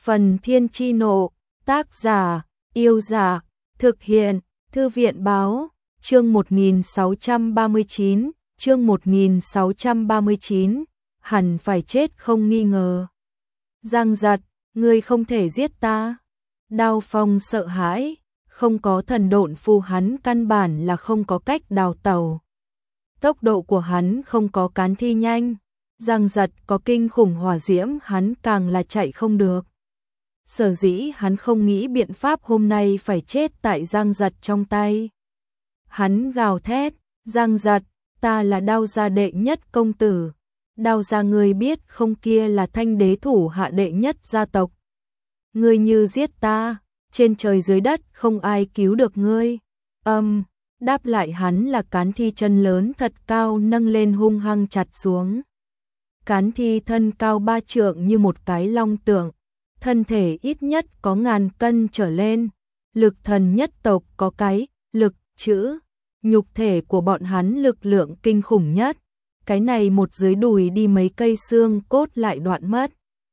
Phần Thiên Chi Nộ, tác giả, Yêu Dạ, thực hiện, Thư viện Báo, chương 1639, chương 1639, hẳn phải chết không nghi ngờ. Giang Giật, ngươi không thể giết ta. Đao Phong sợ hãi, không có thần độn phù hắn căn bản là không có cách đào tẩu. Tốc độ của hắn không có Cán Thi nhanh, Giang Giật có kinh khủng hỏa diễm hắn càng là chạy không được. Sở dĩ hắn không nghĩ biện pháp hôm nay phải chết tại Giang Giật trong tay. Hắn gào thét, Giang Giật, ta là Đao gia đệ nhất công tử. Đao gia ngươi biết không, kia là Thanh đế thủ hạ đệ nhất gia tộc. Ngươi như giết ta, trên trời dưới đất không ai cứu được ngươi. Đáp lại hắn là Cán Thi chân lớn thật cao nâng lên hung hăng chặt xuống. Cán Thi thân cao 3 trượng như một cái long tượng, thân thể ít nhất có 1000 cân trở lên, lực thần nhất tộc có cái, lực, chữ, nhục thể của bọn hắn lực lượng kinh khủng nhất, cái này một dưới đùi đi mấy cây xương cốt lại đoạn mất.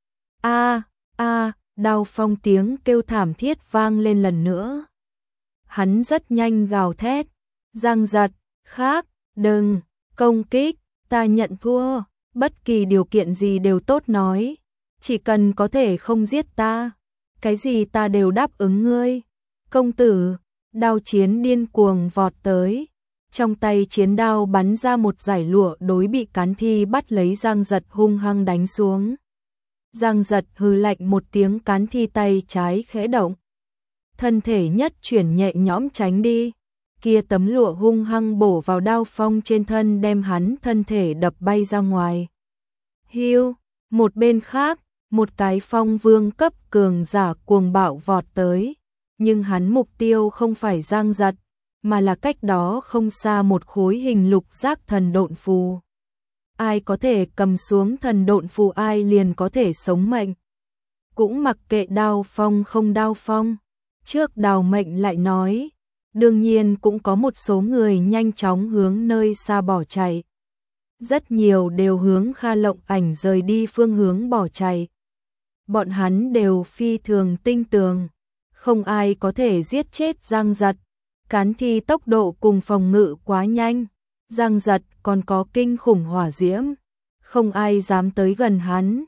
Đao Phong tiếng kêu thảm thiết vang lên lần nữa. Hắn rất nhanh gào thét, Giang Giật, khác, đừng, công kích, ta nhận thua, bất kỳ điều kiện gì đều tốt nói, chỉ cần có thể không giết ta, cái gì ta đều đáp ứng ngươi. Công tử, đao chiến điên cuồng vọt tới, trong tay chiến đao bắn ra một dải lụa đối bị Cán Thi bắt lấy Giang Giật hung hăng đánh xuống. Giang Giật hừ lạnh một tiếng, Cán Thi tay trái khẽ động, thân thể nhất chuyển nhẹ nhõm tránh đi, kia tấm lụa hung hăng bổ vào Đao Phong trên thân đem hắn thân thể đập bay ra ngoài. Hiu, một bên khác, một cái phong vương cấp cường giả cuồng bạo vọt tới, nhưng hắn mục tiêu không phải Giang Giật, mà là cách đó không xa một khối hình lục giác thần độn phù. Ai có thể cầm xuống thần độn phù ai liền có thể sống mệnh. Cũng mặc kệ Đao Phong không Đao Phong, trước đào mệnh lại nói, đương nhiên cũng có một số người nhanh chóng hướng nơi xa bỏ chạy. Rất nhiều đều hướng Kha Lộng Ảnh rời đi phương hướng bỏ chạy. Bọn hắn đều phi thường tinh tường, không ai có thể giết chết Giang Giật. Cán Thi tốc độ cùng phòng ngự quá nhanh, Giang Giật còn có kinh khủng hỏa diễm, không ai dám tới gần hắn.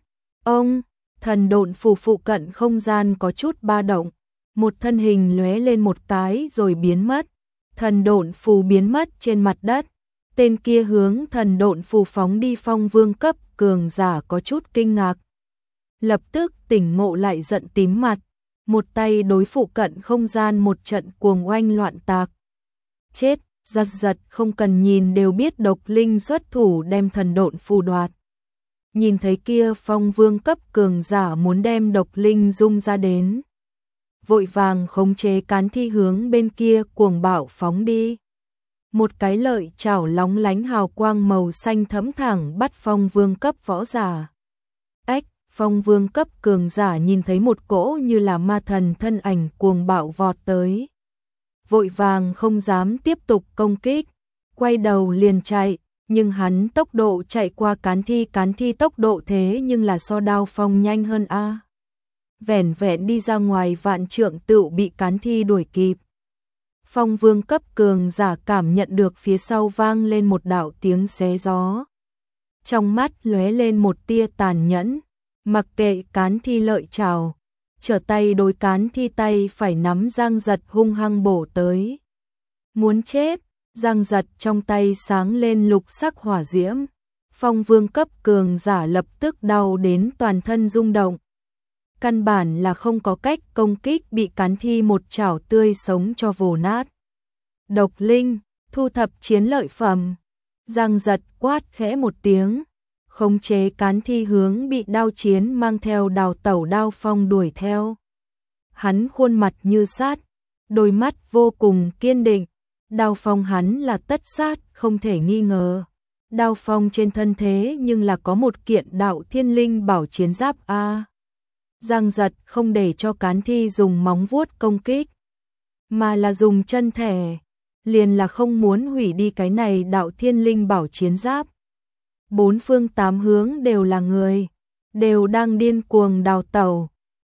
Thần độn phù phụ cận không gian có chút ba động, một thân hình lóe lên một cái rồi biến mất. Thần độn phù biến mất trên mặt đất, tên kia hướng thần độn phù phóng đi phong vương cấp cường giả có chút kinh ngạc. Lập tức tỉnh ngộ lại giận tím mặt, một tay đối phụ cận không gian một trận cuồng oanh loạn tạc. Chết, Giật Giật không cần nhìn đều biết độc linh xuất thủ đem thần độn phù đoạt. Nhìn thấy kia phong vương cấp cường giả muốn đem độc linh dung ra đến, vội vàng khống chế Cán Thi hướng bên kia cuồng bạo phóng đi. Một cái lợi chảo lóng lánh hào quang màu xanh thẫm thẳng bắt phong vương cấp võ giả. Phong vương cấp cường giả nhìn thấy một cỗ như là ma thần thân ảnh cuồng bạo vọt tới, vội vàng không dám tiếp tục công kích, quay đầu liền chạy, nhưng hắn tốc độ chạy qua Cán Thi tốc độ thế nhưng là so Đao Phong nhanh hơn a. Vẻn vẹn đi ra ngoài vạn trượng tựu bị Cán Thi đuổi kịp. Phong vương cấp cường giả cảm nhận được phía sau vang lên một đạo tiếng xé gió, trong mắt lóe lên một tia tàn nhẫn. Mặc kệ Cán Thi lợi chảo, trở tay đối Cán Thi tay phải nắm Giang Giật hung hăng bổ tới. Muốn chết, Giang Giật trong tay sáng lên lục sắc hỏa diễm. Phong vương cấp cường giả lập tức đau đến toàn thân rung động. Căn bản là không có cách công kích, bị Cán Thi một chảo tươi sống cho vồ nát. Độc linh, thu thập chiến lợi phẩm. Giang Giật quát khẽ một tiếng, khống chế Cán Thi hướng bị đao chiến mang theo đào tẩu Đao Phong đuổi theo. Hắn khuôn mặt như sát, đôi mắt vô cùng kiên định. Đao Phong hắn là tất sát không thể nghi ngờ. Đao Phong trên thân thế nhưng là có một kiện đạo thiên linh bảo chiến giáp a. Giang Giật không để cho Cán Thi dùng móng vuốt công kích, mà là dùng chân thẻ, liền là không muốn hủy đi cái này đạo thiên linh bảo chiến giáp. Bốn phương tám hướng đều là người, đều đang điên cuồng đào tẩu.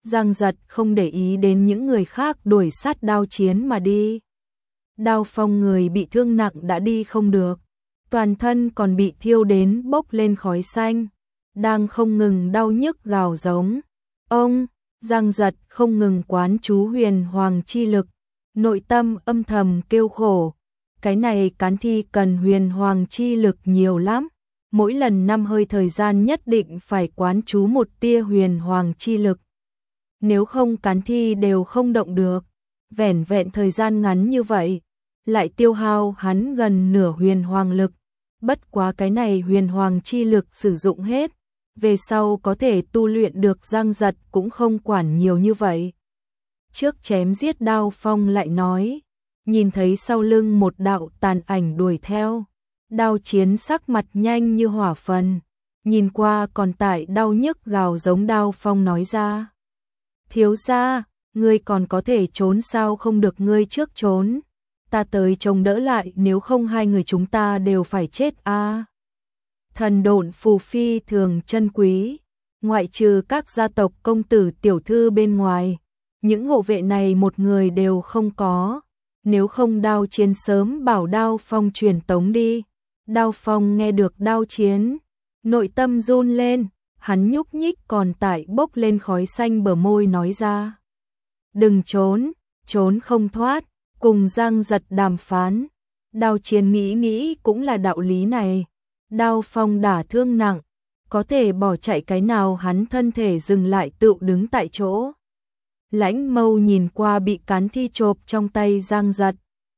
Giang Giật không để ý đến những người khác đuổi sát Đao Chiến mà đi. Đao Phong người bị thương nặng đã đi không được, toàn thân còn bị thiêu đến bốc lên khói xanh, đang không ngừng đau nhức gào giống. Ông, Giang Giật không ngừng quán chú huyền hoàng chi lực, nội tâm âm thầm kêu khổ. Cái này cán thi cần huyền hoàng chi lực nhiều lắm, mỗi lần 5 hơi thời gian nhất định phải quán chú một tia huyền hoàng chi lực. Nếu không cán thi đều không động được, vẻn vẹn thời gian ngắn như vậy, lại tiêu hao hắn gần nửa huyền hoàng lực. Bất quá cái này huyền hoàng chi lực sử dụng hết, về sau có thể tu luyện được. Giang Giật cũng không quản nhiều như vậy. Trước chém giết Đao Phong lại nói, nhìn thấy sau lưng một đạo tàn ảnh đuổi theo. Đao Chiến sắc mặt nhanh như hỏa phần, nhìn qua còn tại đau nhức gào giống. Đao Phong nói ra, thiếu gia, ngươi còn có thể trốn sao? Không được, ngươi trước trốn, ta tới chống đỡ lại, nếu không hai người chúng ta đều phải chết a. Thần độn phù phi thường chân quý, ngoại trừ các gia tộc công tử tiểu thư bên ngoài, những hộ vệ này một người đều không có, nếu không Đao Chiến sớm bảo Đao Phong truyền tống đi. Đao Phong nghe được Đao Chiến, nội tâm run lên, hắn nhúc nhích còn tại bốc lên khói xanh bờ môi nói ra, đừng trốn, trốn không thoát, cùng Giang Giật đàm phán. Đao Chiến nghĩ cũng là đạo lý này, Đao Phong đả thương nặng, có thể bỏ chạy cái nào? Hắn thân thể dừng lại tự đứng tại chỗ. Lãnh Mâu nhìn qua bị cán thi chộp trong tay Giang Giật,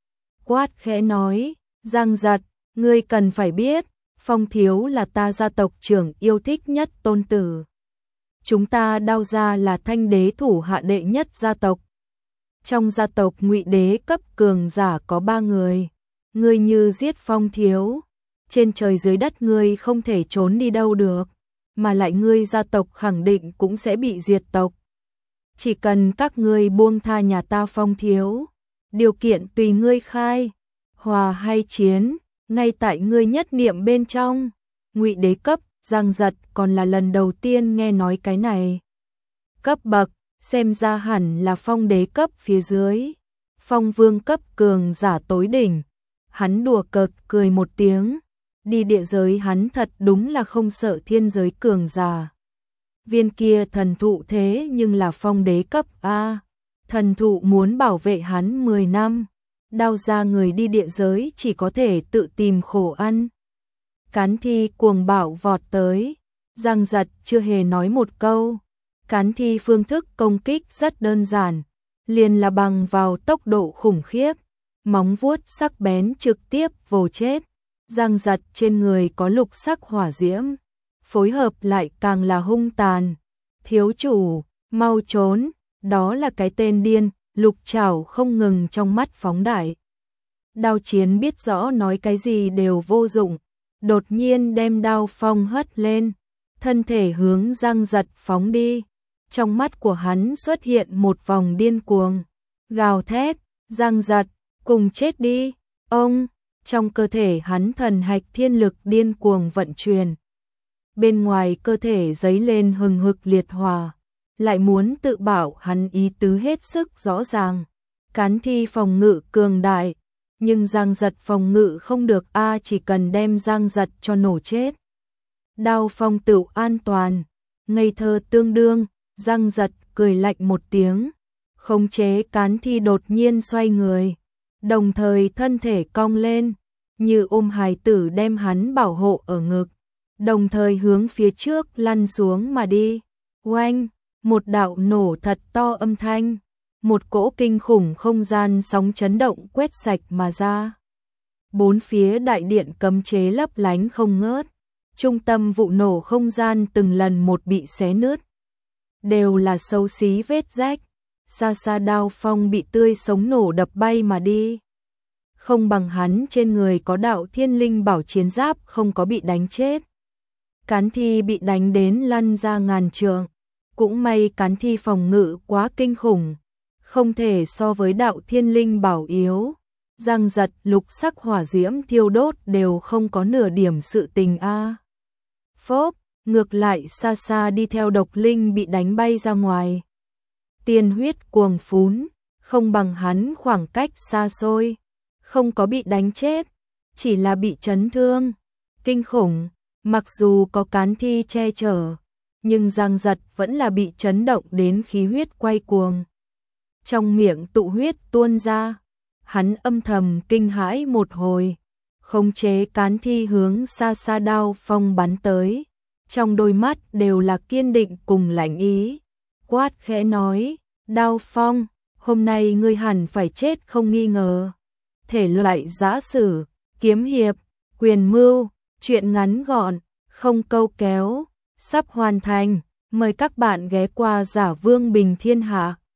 quát khẽ nói, Giang Giật, ngươi cần phải biết, Phong thiếu là ta gia tộc trưởng yêu thích nhất tôn tử. Chúng ta Đao gia là Thanh đế thủ hạ đệ nhất gia tộc. Trong gia tộc Ngụy đế cấp cường giả có 3 người. Ngươi như giết Phong thiếu, trên trời dưới đất ngươi không thể trốn đi đâu được, mà lại ngươi gia tộc khẳng định cũng sẽ bị diệt tộc. Chỉ cần các ngươi buông tha nhà ta Phong thiếu, điều kiện tùy ngươi khai, hòa hay chiến, ngay tại ngươi nhất niệm bên trong. Ngụy đế cấp, Giang Giật còn là lần đầu tiên nghe nói cái này. Cấp bậc, xem ra hẳn là Phong đế cấp phía dưới, Phong vương cấp cường giả tối đỉnh. Hắn đùa cợt cười một tiếng, đi địa giới hắn thật đúng là không sợ thiên giới cường giả. Viên kia thần thụ thế nhưng là Phong đế cấp a, thần thụ muốn bảo vệ hắn 10 năm. Đao ra người đi địa giới chỉ có thể tự tìm khổ ăn. Cán thi cuồng bạo vọt tới, Giang Giật chưa hề nói một câu. Cán thi phương thức công kích rất đơn giản, liền là bằng vào tốc độ khủng khiếp, móng vuốt sắc bén trực tiếp vồ chết. Giang Giật trên người có lục sắc hỏa diễm, phối hợp lại càng là hung tàn. Thiếu chủ, mau trốn, đó là cái tên điên. Lục Trảo không ngừng trong mắt phóng đại. Đao Chiến biết rõ nói cái gì đều vô dụng, đột nhiên đem Đao Phong hất lên, thân thể hướng Giang Giật phóng đi. Trong mắt của hắn xuất hiện một vòng điên cuồng, gào thét, Giang Giật, cùng chết đi. Ông, trong cơ thể hắn thần hạch thiên lực điên cuồng vận chuyển. Bên ngoài cơ thể giấy lên hừng hực liệt hỏa, lại muốn tự bảo, hắn ý tứ hết sức rõ ràng. Cán thi phòng ngự cường đại, nhưng Giang Giật phòng ngự không được a, chỉ cần đem Giang Giật cho nổ chết. Đao Phong tự an toàn, ngây thơ tương đương. Giang Giật cười lạnh một tiếng, khống chế cán thi đột nhiên xoay người, đồng thời thân thể cong lên, như ôm hài tử đem hắn bảo hộ ở ngực, đồng thời hướng phía trước lăn xuống mà đi. Oanh! Một đạo nổ thật to âm thanh, một cỗ kinh khủng không gian sóng chấn động quét sạch mà ra. Bốn phía đại điện cấm chế lấp lánh không ngớt, trung tâm vụ nổ không gian từng lần một bị xé nứt, đều là xấu xí vết rách. Xa xa Đao Phong bị tươi sống nổ đập bay mà đi. Không bằng hắn trên người có đạo thiên linh bảo chiến giáp không có bị đánh chết. Cán thi bị đánh đến lăn ra ngàn trượng. Cũng may cán thi phòng ngự quá kinh khủng, không thể so với đạo thiên linh bảo yếu. Giang Giật lục sắc hỏa diễm thiêu đốt đều không có nửa điểm sự tình a. Phốp, ngược lại xa xa đi theo độc linh bị đánh bay ra ngoài. tiên huyết cuồng phún, không bằng hắn khoảng cách xa xôi, không có bị đánh chết, chỉ là bị chấn thương kinh khủng. Mặc dù có cán thi che chở, nhưng Giang Giật vẫn là bị chấn động đến khí huyết quay cuồng. Trong miệng tụ huyết tuôn ra, hắn âm thầm kinh hãi một hồi, khống chế cán thi hướng xa xa Đao Phong bắn tới, trong đôi mắt đều là kiên định cùng lãnh ý. Quát khẽ nói, Đao Phong, hôm nay ngươi hẳn phải chết không nghi ngờ. Thể loại giã sử, kiếm hiệp, quyền mưu, truyện ngắn gọn, không câu kéo, sắp hoàn thành. Mời các bạn ghé qua Giả Vương Bình Thiên Hạ.